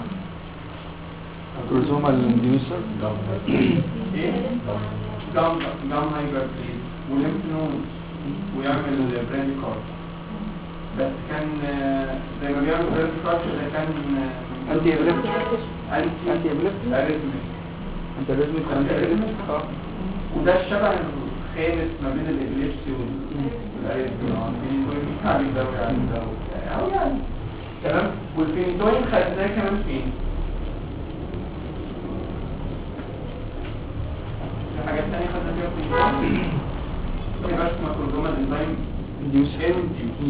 كروزوما الانديوسر ايه؟ جام جام هايبرتريز وليمف نود ويعمل براند كارد. بس كان زي ما بيعمل براند كارد ده كان انتي ابليبت انتي انتي ابليبت اريثميك انت لازم الكلام ده كده اه وده الشبه الخامس ما بين الإبليبسي والأريثميا الفينيتوين بتاع بيدور على ده أو يعني تمام. والفينيتوين خدناه كمان فين؟ في حاجات تانية خدنا فيها فينيتوين في بس ماكروزوما الانزيم ديوس induce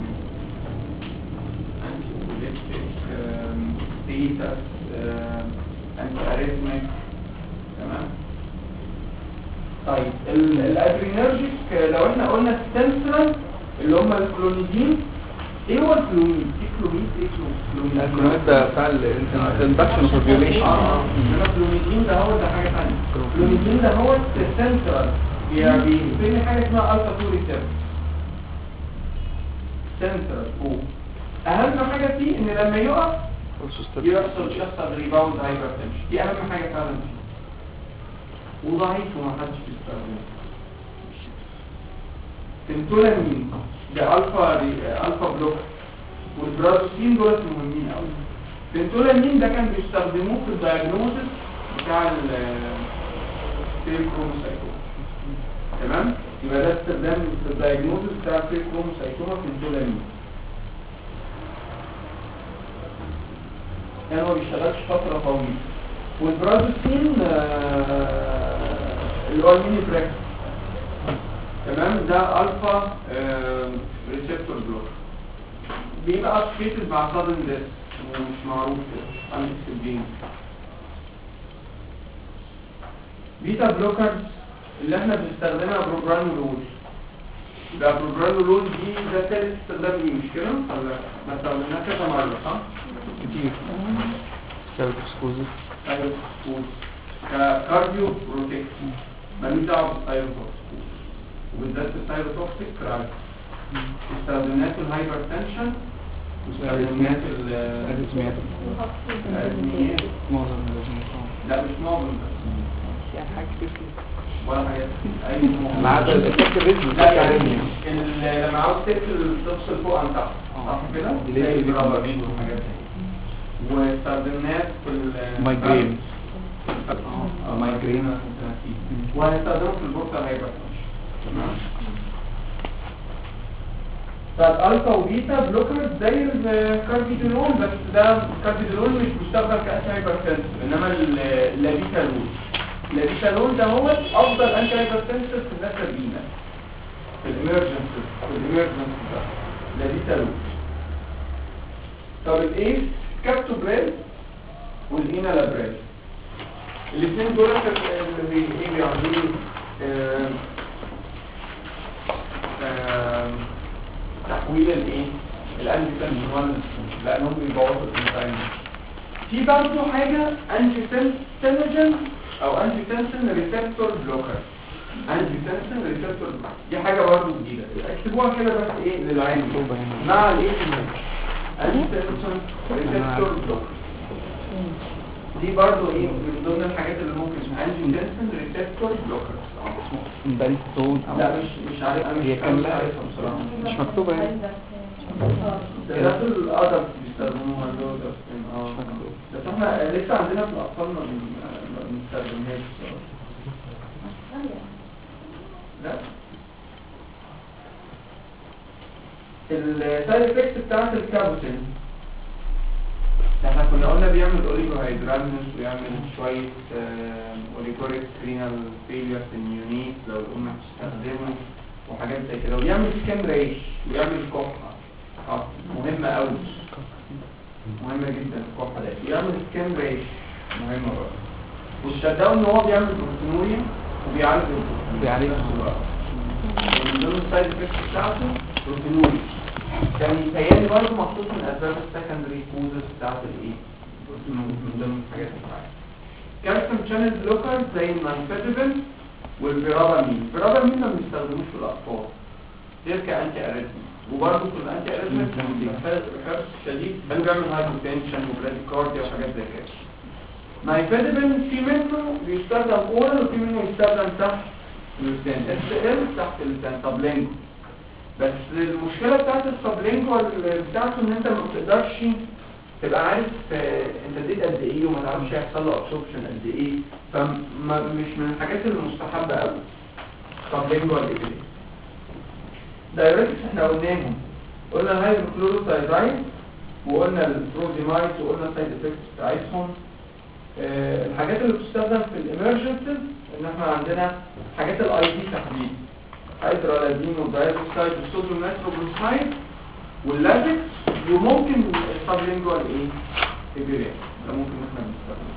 anti-epileptic status anti-arrhythmic تمام. طيب الادرينرجيك لو احنا قلنا السنسرال اللي هم الكلونيدين. ايه هو الكلونيد؟ ايه كلونيد؟ ايه كلونيد؟ الكلونيد ده بتاع الاندكشن فورميوليشن. اه اه الكلونيدين ده هو ده حاجه ثانيه. الكلونيدين ده هو السنسرال بيسمي حاجه اسمها الفا تو ريسبتور سنترال فوق. اهم حاجه فيه ان لما يقف يحصل يحصل ريباوند هايبرتنشن. دي اهم حاجه فعلا فيه وضعيف ومحدش بيستخدمه. سنتولامين ده الفا الفا بلوك والبرازوسين دول مهمين قوي. سنتولامين ده كان بيستخدموه في الدايجنوستس بتاع السيلكروموسايتوما تمام. يبقى ده استخدام في الدايجنوستس بتاع السيلكروموسايتوما سنتولامين. يعني هو بيشتغلش فتره طويله. والبرازوسين آه اللي هو الميني براكت تمام. ده الفا آه ريسبتور بلوك بيبقى اسوشيتد مع سادن ديث ومش معروف كده انكسبين. بيتا بلوكرز اللي احنا بنستخدمها بروبرانولول. ده بروبرانولول دي ده ثالث استخدام ليه مش كده؟ ولا ما استخدمناها كذا مره صح؟ كتير سيركوسكوزي ايوه كارديو بروتكت مالوش دعوه بالثايروتوكسيك وبالذات الثايروتوكسيك كرايت. استخدامات الهايبرتنشن واستخدامات الاريثميات الاريثميات معظم الاريثميات لا مش معظم بس يعني حاجه كتير ولا حاجات اي ما عدا الافكت الريتم لا يعني ال- لما عاوز تقفل تفصل فوق عن تحت صح كده؟ زي البرابابين وحاجات زي واستخدمناها في مايجرين اه مايجرين وهنستخدمه في البورتال هايبرتنشن تمام. طب الفا وبيتا بلوكرز زي الكاربيدولول بس ده الكاربيدولول مش بيشتغل كأنتي هايبرتنسيف انما اللابيتالول. اللابيتالول ده هو افضل انتي هايبرتنسيف في الناس البينا في الامرجنسي في الامرجنسي ده اللابيتالول. طب الايه كابتوبريل والإينالابريل الاثنين دول اللي بي- ايه بيعملوا آه، آه، تحويل الايه الانجيوتنسين لانهم بيبوظوا الانزيم. في برضه حاجه انجيوتنسين او انجيوتنسين ريسبتور بلوكر. انجيوتنسين ريسبتور دي حاجه برضه جديده اكتبوها كده بس ايه للعلم مع الايه انجيوتنسين ريسبتور بلوكر. دي برضه ايه من ضمن الحاجات اللي ممكن انجيوتنسين ريسبتور بلوكر. بنتون او لا مش مش عارف انا هي مش كاملة عارفها بصراحه. مش مكتوبه يعني ده ده في الادب بيستخدموها اللي هو ده اه مش مكتوب. بس احنا لسه عندنا في الاطفال ما بن- ما بنستخدمهاش بصراحه. لا السايد افكت بتاعت الكابوتين احنا كنا قلنا بيعمل اوليجوهيدرامنس ويعمل شويه اوليجوريك رينال فيلير في النيونيت لو الام بتستخدمه وحاجات زي كده ويعمل سكان ريش ويعمل كحه. اه مهمه قوي مهمه جدا الكحه ده ويعمل سكان ريش مهمه برضه. والشداون ان هو بيعمل بروتينوريا وبيعالج البروتين بيعالج من ضمن السايد افكت بتاعته بروتينوريا. كان يتهيألي برضه محطوط من اسباب السكندري كوزز بتاعت الايه من ضمن الحاجات بتاعتها. كالسيوم شانل بلوكر زي المانفيتابين والفيرابامين. الفيرابامين ما بنستخدموش في الاطفال غير كانتي اريثميا وبرضه في الانتي اريثميا حرص شديد كان بيعمل هايبوتنشن وبراديكارديا وحاجات زي كده. مايفيدابين في منه بيستخدم اورال وفي منه يستخدم تحت اللسان اس ال تحت اللسان سابلينجو. بس المشكله بتاعت السابلينجو بتاعته ان انت ما بتقدرش تبقى عارف آه، انت اديت قد ايه وما تعرفش هيحصل له ابسوربشن قد ايه، فمش من الحاجات المستحبه قوي. طب لينجوال ايبيليتي دايركتس احنا قلناهم، قلنا الهيدروكلوروثايزاين وقلنا البروزيمايد وقلنا السايد افكتس بتاعتهم. أه الحاجات اللي بتستخدم في الامرجنسيز ان احنا عندنا حاجات الاي دي تحديد، هيدرالازين والدايروكسايد والصوديوم نيتروجلوسايد واللازكس، وممكن السبلينجوال ايه ايبيليتي ده ممكن احنا نستخدمه.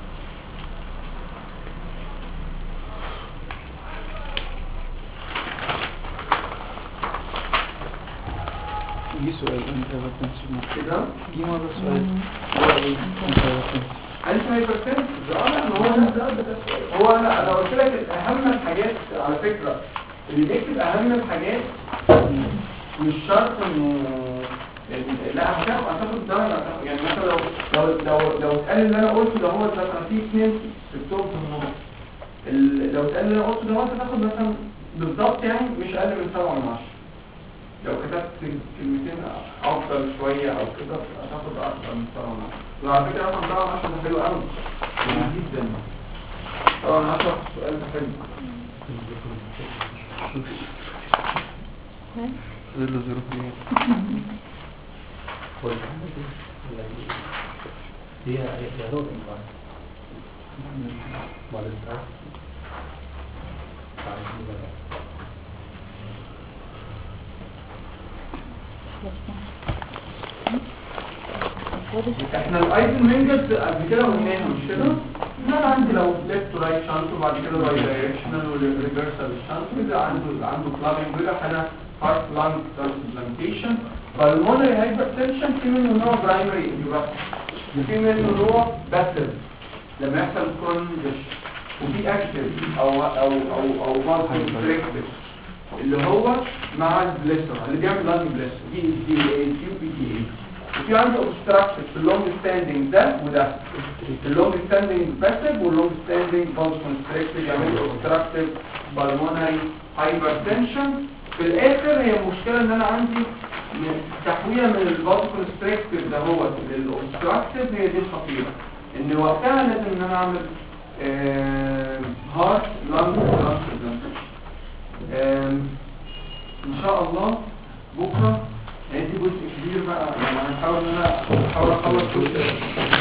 في سؤال انت بتنسي كده في مرة سؤال هو ايه؟ انت بتنسي انت هايبرتنس اه لا ما هو ده ده هو انا انا قلت لك اهم الحاجات على فكره اللي بيكتب اهم الحاجات مش شرط انه لا هتاخد هتاخد درجه هتاخد- يعني مثلا لو لو لو لو اتقال اللي انا قلته ده هو ده كان فيه اثنين في التوب في النص ال- لو اتقال اللي انا قلته ده هو هتاخد مثلا بالظبط يعني مش اقل من سبعة من عشرة. لو كتبت كلمتين افضل شويه او كده هتاخد اكتر من سبعة من عشرة. وعلى فكره رقم سبعة من عشرة ده حلو قوي جدا. سبعة من عشرة السؤال ده حلو. ايه اللي ظروف دي كل حاجة دي ولا هي هي هي روت انفاير بعد الساعة بعد الساعة احنا الايدل مينجرز قبل كده قلناها مش كده؟ ان انا عندي لو ليفت ورايت شانت وبعد كده باي دايركشنال وريفرسال شانت بيبقى عنده بيبقى عنده كلابنج بيبقى حاجه هارت لانج ترانسبلانتيشن. بالمونري هايبرتنشن في منه نوع برايمري انجيوباثي وفي منه نوع باسيف لما يحصل كونجش، وفي اكتف او او او او مالتي اللي هو مع البليسر اللي بيعمل لانج بليسر دي دي اي دي بي دي اي. وفي عنده obstruction في اللونج ستاندينج ده وده، اللونج ستاندينج باسيف واللونج ستاندينج فالس كونستريكتيف يعمل obstructive pulmonary hypertension. في الاخر هي المشكله ان انا عندي تحويله من الفالس كونستريكتيف ده هو للاوبستراكتيف، هي دي الخطيره ان وقتها لازم ان انا اعمل هارت لانج ترانسبلانتيشن. ان شاء الله بكره هيدي جزء كبير بقى، يعني انا هحاول ان انا احاول اخلص جزء